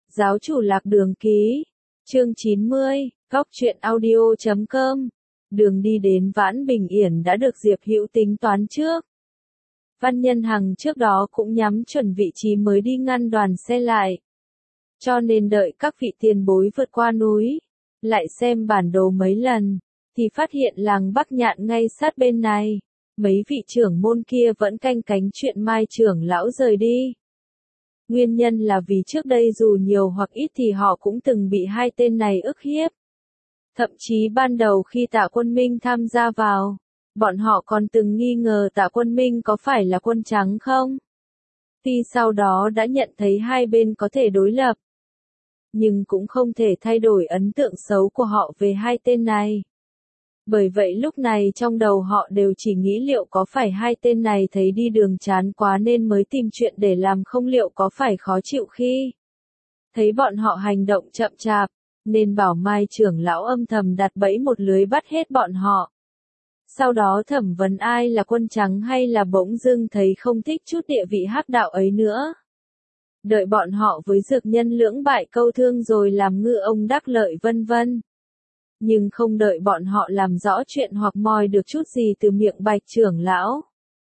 Giáo chủ Lạc Đường ký. Chương 90, Góc truyện audio.com. Đường đi đến Vãn Bình Yển đã được Diệp Hữu tính toán trước. Văn Nhân Hằng trước đó cũng nhắm chuẩn vị trí mới đi ngăn đoàn xe lại. Cho nên đợi các vị tiền bối vượt qua núi, lại xem bản đồ mấy lần, thì phát hiện làng Bắc Nhạn ngay sát bên này. Mấy vị trưởng môn kia vẫn canh cánh chuyện Mai trưởng lão rời đi. Nguyên nhân là vì trước đây dù nhiều hoặc ít thì họ cũng từng bị hai tên này ức hiếp. Thậm chí ban đầu khi Tạ Quân Minh tham gia vào, bọn họ còn từng nghi ngờ Tạ Quân Minh có phải là quân trắng không? Tuy sau đó đã nhận thấy hai bên có thể đối lập, nhưng cũng không thể thay đổi ấn tượng xấu của họ về hai tên này. Bởi vậy lúc này trong đầu họ đều chỉ nghĩ liệu có phải hai tên này thấy đi đường chán quá nên mới tìm chuyện để làm không, liệu có phải khó chịu khi thấy bọn họ hành động chậm chạp, nên bảo Mai trưởng lão âm thầm đặt bẫy một lưới bắt hết bọn họ. Sau đó thẩm vấn ai là quân trắng hay là bỗng dưng thấy không thích chút địa vị hắc đạo ấy nữa. Đợi bọn họ với dược nhân lưỡng bại câu thương rồi làm ngư ông đắc lợi vân vân. Nhưng không đợi bọn họ làm rõ chuyện hoặc moi được chút gì từ miệng Bạch trưởng lão,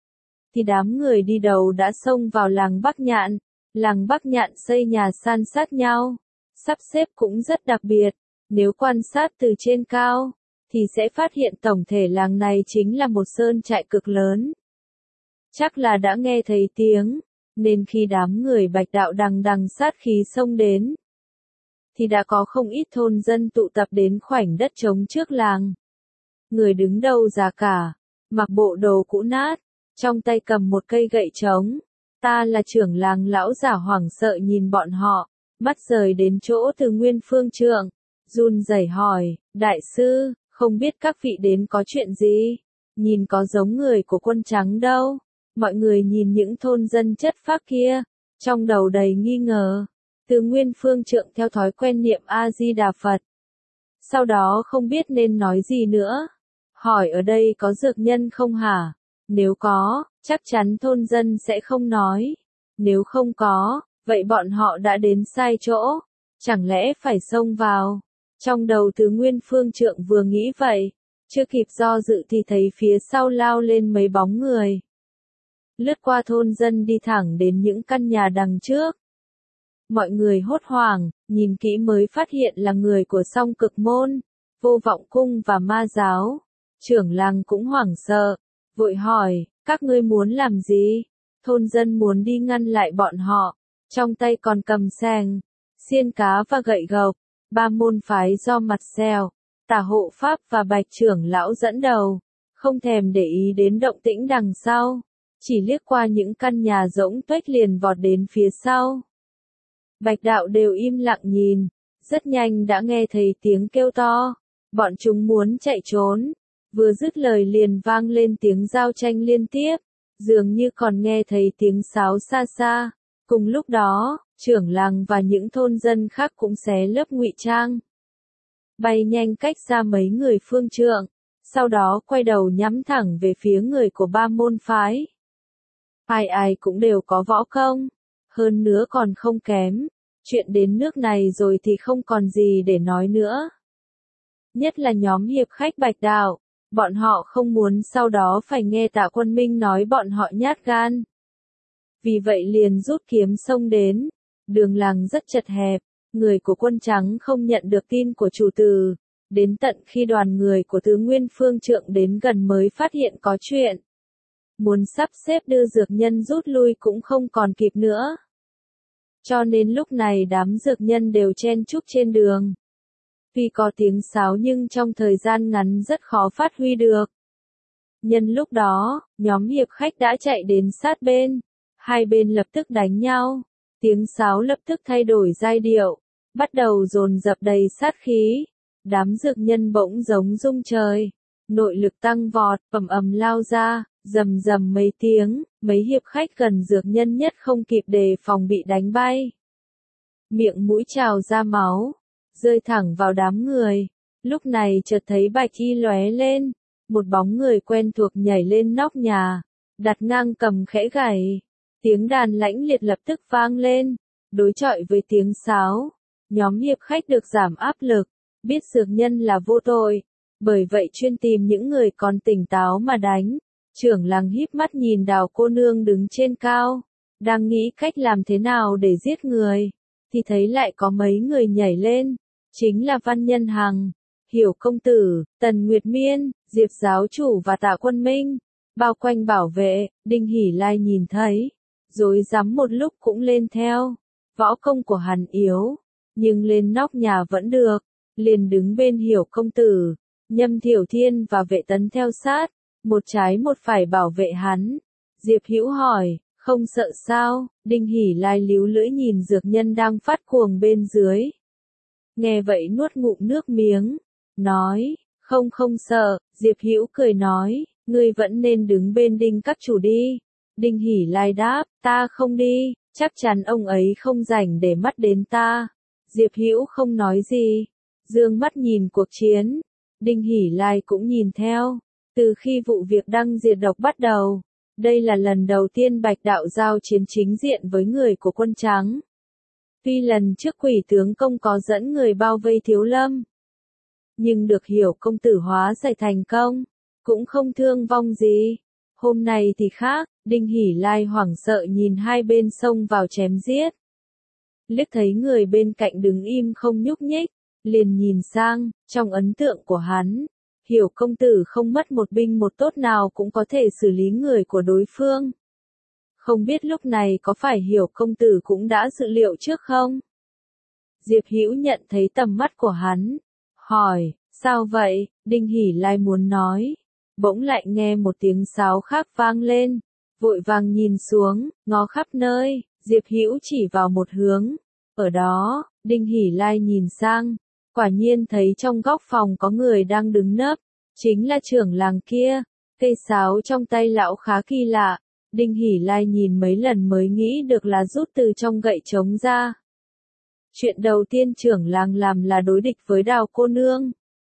thì đám người đi đầu đã xông vào làng Bắc Nhạn. Làng Bắc Nhạn xây nhà san sát nhau, sắp xếp cũng rất đặc biệt. Nếu quan sát từ trên cao, thì sẽ phát hiện tổng thể làng này chính là một sơn trại cực lớn. Chắc là đã nghe thấy tiếng, nên khi đám người Bạch đạo đằng đằng sát khí xông đến, thì đã có không ít thôn dân tụ tập đến khoảnh đất trống trước làng. Người đứng đầu già cả, mặc bộ đồ cũ nát, trong tay cầm một cây gậy trống. Ta là trưởng làng lão giả hoảng sợ nhìn bọn họ, mắt rời đến chỗ Từ Nguyên Phương Trượng, run rẩy hỏi, đại sư, không biết các vị đến có chuyện gì? Nhìn có giống người của quân trắng đâu. Mọi người nhìn những thôn dân chất phác kia, trong đầu đầy nghi ngờ. Từ Nguyên Phương Trượng theo thói quen niệm A-di-đà Phật. Sau đó không biết nên nói gì nữa. Hỏi ở đây có dược nhân không hả? Nếu có, chắc chắn thôn dân sẽ không nói. Nếu không có, vậy bọn họ đã đến sai chỗ. Chẳng lẽ phải xông vào? Trong đầu Từ Nguyên Phương Trượng vừa nghĩ vậy, chưa kịp do dự thì thấy phía sau lao lên mấy bóng người. Lướt qua thôn dân đi thẳng đến những căn nhà đằng trước. Mọi người hốt hoảng, nhìn kỹ mới phát hiện là người của Song Cực Môn, Vô Vọng Cung và Ma Giáo. Trưởng làng cũng hoảng sợ, vội hỏi, các ngươi muốn làm gì? Thôn dân muốn đi ngăn lại bọn họ, trong tay còn cầm sàng, xiên cá và gậy gộc. Ba môn phái do Mặt Sẹo, Tả Hộ Pháp và Bạch trưởng lão dẫn đầu, không thèm để ý đến động tĩnh đằng sau, chỉ liếc qua những căn nhà rỗng tuếch liền vọt đến phía sau. Bạch đạo đều im lặng nhìn, rất nhanh đã nghe thấy tiếng kêu to, bọn chúng muốn chạy trốn, vừa dứt lời liền vang lên tiếng giao tranh liên tiếp, dường như còn nghe thấy tiếng sáo xa xa. Cùng lúc đó, trưởng làng và những thôn dân khác cũng xé lớp ngụy trang, bay nhanh cách ra mấy người Phương Trượng, sau đó quay đầu nhắm thẳng về phía người của ba môn phái. Ai ai cũng đều có võ công, hơn nữa còn không kém. Chuyện đến nước này rồi thì không còn gì để nói nữa. Nhất là nhóm hiệp khách Bạch đạo, bọn họ không muốn sau đó phải nghe Tạ Quân Minh nói bọn họ nhát gan. Vì vậy liền rút kiếm xông đến. Đường làng rất chật hẹp, người của quân trắng không nhận được tin của chủ tử. Đến tận khi đoàn người của Từ Nguyên Phương Trượng đến gần mới phát hiện có chuyện. Muốn sắp xếp đưa dược nhân rút lui cũng không còn kịp nữa. Cho nên lúc này đám dược nhân đều chen chúc trên đường. Tuy có tiếng sáo nhưng trong thời gian ngắn rất khó phát huy được. Nhân lúc đó, nhóm hiệp khách đã chạy đến sát bên. Hai bên lập tức đánh nhau. Tiếng sáo lập tức thay đổi giai điệu, bắt đầu dồn dập đầy sát khí. Đám dược nhân bỗng giống rung trời, nội lực tăng vọt, ầm ầm lao ra, rầm rầm mấy tiếng, mấy hiệp khách gần dược nhân nhất không kịp đề phòng bị đánh bay. Miệng mũi trào ra máu, rơi thẳng vào đám người. Lúc này chợt thấy bạch y lóe lên, một bóng người quen thuộc nhảy lên nóc nhà, đặt ngang cầm khẽ gảy. Tiếng đàn lãnh liệt lập tức vang lên, đối chọi với tiếng sáo. Nhóm hiệp khách được giảm áp lực, biết dược nhân là vô tội, bởi vậy chuyên tìm những người còn tỉnh táo mà đánh. Trưởng làng híp mắt nhìn Đào cô nương đứng trên cao, đang nghĩ cách làm thế nào để giết người, thì thấy lại có mấy người nhảy lên, chính là Văn Nhân Hằng, Hiểu công tử, Tần Nguyệt Miên, Diệp giáo chủ và Tạ Quân Minh, bao quanh bảo vệ. Đinh Hỷ Lai nhìn thấy, rối rắm một lúc cũng lên theo. Võ công của hắn yếu, nhưng lên nóc nhà vẫn được, liền đứng bên Hiểu công tử, Nhâm Thiểu Thiên và Vệ Tấn theo sát, một trái một phải bảo vệ hắn. Diệp Hữu hỏi, không sợ sao? Đinh Hỷ Lai líu lưỡi nhìn dược nhân đang phát cuồng bên dưới. Nghe vậy nuốt ngụm nước miếng, nói, không sợ. Diệp Hữu cười nói, ngươi vẫn nên đứng bên Đinh các chủ đi. Đinh Hỷ Lai đáp, ta không đi, chắc chắn ông ấy không rảnh để mắt đến ta. Diệp Hữu không nói gì, dương mắt nhìn cuộc chiến. Đinh Hỷ Lai cũng nhìn theo. Từ khi vụ việc đăng diệt độc bắt đầu, đây là lần đầu tiên Bạch Đạo giao chiến chính diện với người của quân trắng. Tuy lần trước Quỷ tướng công có dẫn người bao vây Thiếu Lâm, nhưng được Hiểu công tử hóa giải thành công, cũng không thương vong gì. Hôm nay thì khác, Đinh Hỷ Lai hoảng sợ nhìn hai bên xông vào chém giết. Liếc thấy người bên cạnh đứng im không nhúc nhích, liền nhìn sang. Trong ấn tượng của hắn, Hiểu công tử không mất một binh một tốt nào cũng có thể xử lý người của đối phương. Không biết lúc này có phải Hiểu công tử cũng đã dự liệu trước không? Diệp Hữu nhận thấy tầm mắt của hắn, hỏi, sao vậy? Đinh Hỷ Lai muốn nói, bỗng lại nghe một tiếng sáo khác vang lên, vội vàng nhìn xuống, ngó khắp nơi. Diệp Hữu chỉ vào một hướng, ở đó. Đinh Hỷ Lai nhìn sang, quả nhiên thấy trong góc phòng có người đang đứng nấp, chính là trưởng làng kia. Cây sáo trong tay lão khá kỳ lạ, Đinh Hỷ Lai nhìn mấy lần mới nghĩ được là rút từ trong gậy trống ra. Chuyện đầu tiên trưởng làng làm là đối địch với Đào cô nương.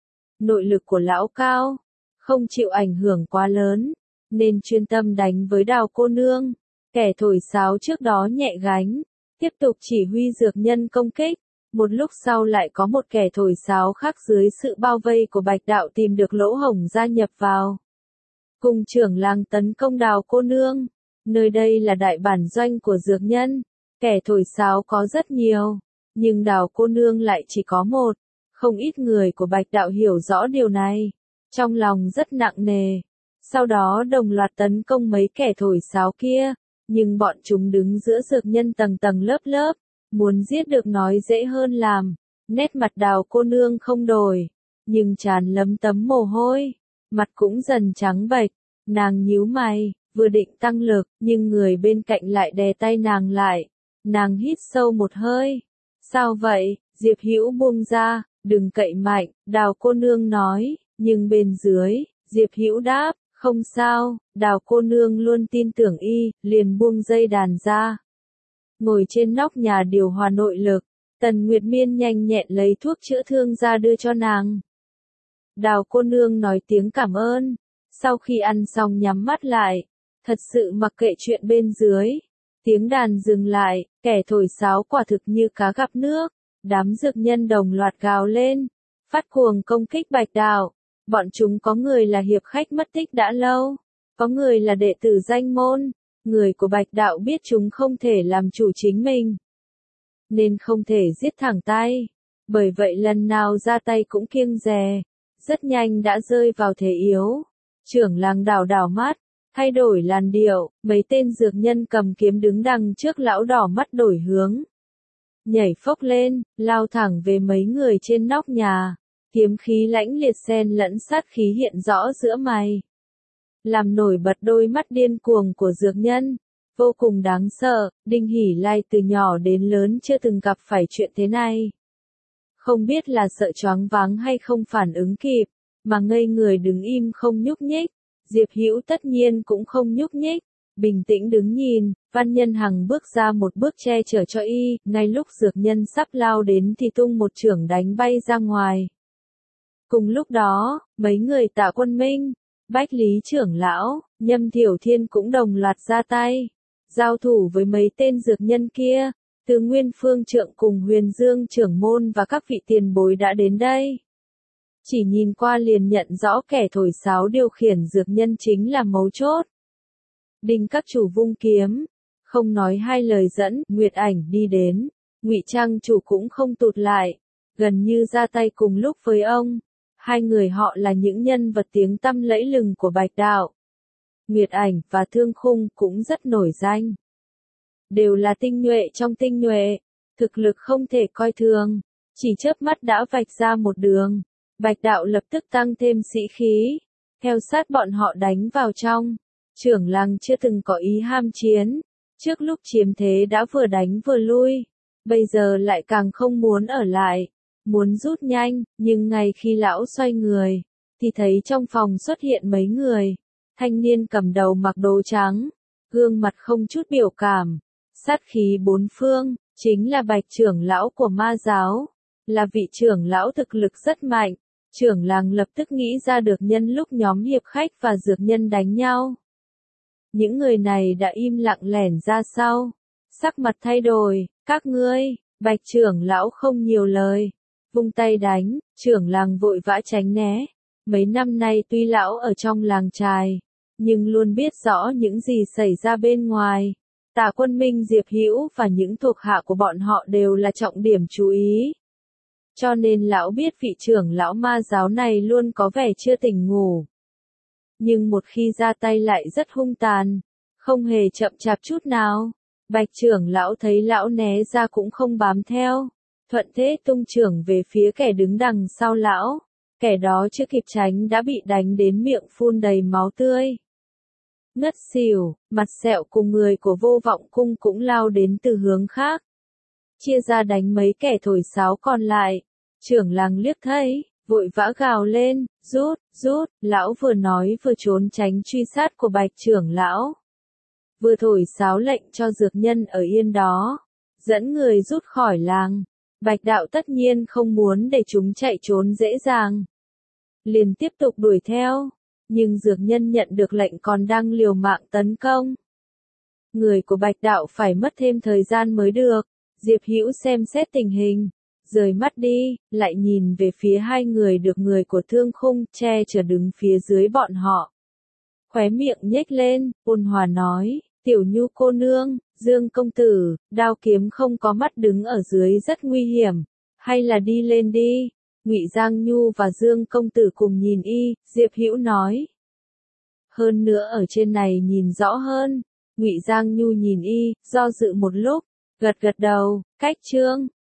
Nội lực của lão cao, không chịu ảnh hưởng quá lớn, nên chuyên tâm đánh với Đào cô nương. Kẻ thổi sáo trước đó nhẹ gánh, tiếp tục chỉ huy dược nhân công kích. Một lúc sau lại có một kẻ thổi sáo khác dưới sự bao vây của Bạch Đạo tìm được lỗ hổng gia nhập vào, cùng trưởng làng tấn công Đào cô nương. Nơi đây là đại bản doanh của dược nhân, kẻ thổi sáo có rất nhiều, nhưng Đào cô nương lại chỉ có một. Không ít người của Bạch Đạo hiểu rõ điều này, trong lòng rất nặng nề. Sau đó đồng loạt tấn công mấy kẻ thổi sáo kia, nhưng bọn chúng đứng giữa dược nhân tầng tầng lớp lớp, muốn giết được nói dễ hơn làm. Nét mặt Đào cô nương không đổi, nhưng trán lấm tấm mồ hôi, mặt cũng dần trắng bệch. Nàng nhíu mày, vừa định tăng lực, nhưng người bên cạnh lại đè tay nàng lại. Nàng hít sâu một hơi. Sao vậy? Diệp Hữu buông ra, đừng cậy mạnh, Đào cô nương nói, nhưng bên dưới, Diệp Hữu đáp, không sao. Đào cô nương luôn tin tưởng y, liền buông dây đàn ra. Ngồi trên nóc nhà điều hòa nội lực, Tần Nguyệt Miên nhanh nhẹn lấy thuốc chữa thương ra đưa cho nàng. Đào cô nương nói tiếng cảm ơn, sau khi ăn xong nhắm mắt lại, thật sự mặc kệ chuyện bên dưới. Tiếng đàn dừng lại, kẻ thổi sáo quả thực như cá gặp nước, đám dược nhân đồng loạt gào lên, phát cuồng công kích Bạch Đạo. Bọn chúng có người là hiệp khách mất tích đã lâu, có người là đệ tử danh môn. Người của Bạch Đạo biết chúng không thể làm chủ chính mình, nên không thể giết thẳng tay. Bởi vậy lần nào ra tay cũng kiêng dè, rất nhanh đã rơi vào thế yếu. Trưởng làng đảo đảo mắt, thay đổi làn điệu, mấy tên dược nhân cầm kiếm đứng đằng trước lão đỏ mắt đổi hướng. Nhảy phốc lên, lao thẳng về mấy người trên nóc nhà, kiếm khí lãnh liệt xen lẫn sát khí hiện rõ giữa mày, làm nổi bật đôi mắt điên cuồng của dược nhân, vô cùng đáng sợ. Đinh Hỷ Lai từ nhỏ đến lớn chưa từng gặp phải chuyện thế này. Không biết là sợ choáng váng hay không phản ứng kịp, mà ngây người đứng im không nhúc nhích. Diệp Hữu tất nhiên cũng không nhúc nhích, bình tĩnh đứng nhìn. Văn Nhân Hằng bước ra một bước che chở cho y, ngay lúc dược nhân sắp lao đến thì tung một chưởng đánh bay ra ngoài. Cùng lúc đó, mấy người Tạ Quân Minh, Bách Lý trưởng lão, Nhâm Thiểu Thiên cũng đồng loạt ra tay, giao thủ với mấy tên dược nhân kia. Từ Nguyên Phương Trượng cùng Huyền Dương trưởng môn và các vị tiền bối đã đến đây. Chỉ nhìn qua liền nhận rõ kẻ thổi sáo điều khiển dược nhân chính là mấu chốt. Đinh các chủ vung kiếm, không nói hai lời dẫn, Nguyệt Ảnh đi đến, Ngụy Trang chủ cũng không tụt lại, gần như ra tay cùng lúc với ông. Hai người họ là những nhân vật tiếng tăm lẫy lừng của Bạch Đạo. Nguyệt Ảnh và Thương Khung cũng rất nổi danh. Đều là tinh nhuệ trong tinh nhuệ, thực lực không thể coi thường, chỉ chớp mắt đã vạch ra một đường. Bạch Đạo lập tức tăng thêm sĩ khí, theo sát bọn họ đánh vào trong. Trưởng làng chưa từng có ý ham chiến, trước lúc chiếm thế đã vừa đánh vừa lui, bây giờ lại càng không muốn ở lại, muốn rút nhanh, nhưng ngay khi lão xoay người, thì thấy trong phòng xuất hiện mấy người, thanh niên cầm đầu mặc đồ trắng, gương mặt không chút biểu cảm, sát khí bốn phương, chính là Bạch trưởng lão của ma giáo, là vị trưởng lão thực lực rất mạnh. Trưởng làng lập tức nghĩ ra được nhân lúc nhóm hiệp khách và dược nhân đánh nhau. Những người này đã im lặng lẻn ra sau, sắc mặt thay đổi, các ngươi, Bạch trưởng lão không nhiều lời, vung tay đánh, trưởng làng vội vã tránh né. Mấy năm nay tuy lão ở trong làng trài, nhưng luôn biết rõ những gì xảy ra bên ngoài. Tả Quân Minh, Diệp Hữu và những thuộc hạ của bọn họ đều là trọng điểm chú ý. Cho nên lão biết vị trưởng lão ma giáo này luôn có vẻ chưa tỉnh ngủ. Nhưng một khi ra tay lại rất hung tàn, không hề chậm chạp chút nào. Bạch trưởng lão thấy lão né ra cũng không bám theo, thuận thế tung trưởng về phía kẻ đứng đằng sau lão. Kẻ đó chưa kịp tránh đã bị đánh đến miệng phun đầy máu tươi. Ngất xỉu, Mặt Sẹo cùng người của Vô Vọng Cung cũng lao đến từ hướng khác. Chia ra đánh mấy kẻ thổi sáo còn lại. Trưởng làng liếc thấy, vội vã gào lên, rút, rút, lão vừa nói vừa trốn tránh truy sát của Bạch trưởng lão. Vừa thổi sáo lệnh cho dược nhân ở yên đó, dẫn người rút khỏi làng. Bạch Đạo tất nhiên không muốn để chúng chạy trốn dễ dàng. Liền tiếp tục đuổi theo, nhưng dược nhân nhận được lệnh còn đang liều mạng tấn công. Người của Bạch Đạo phải mất thêm thời gian mới được. Diệp Hữu xem xét tình hình, rời mắt đi, lại nhìn về phía hai người được người của Thương Khung che chở đứng phía dưới bọn họ. Khóe miệng nhếch lên, ôn hòa nói, Tiểu Nhu cô nương, Dương công tử, đao kiếm không có mắt đứng ở dưới rất nguy hiểm, hay là đi lên đi. Ngụy Giang Nhu và Dương công tử cùng nhìn y, Diệp Hữu nói. Hơn nữa ở trên này nhìn rõ hơn. Ngụy Giang Nhu nhìn y, do dự một lúc, gật gật đầu, cách chương.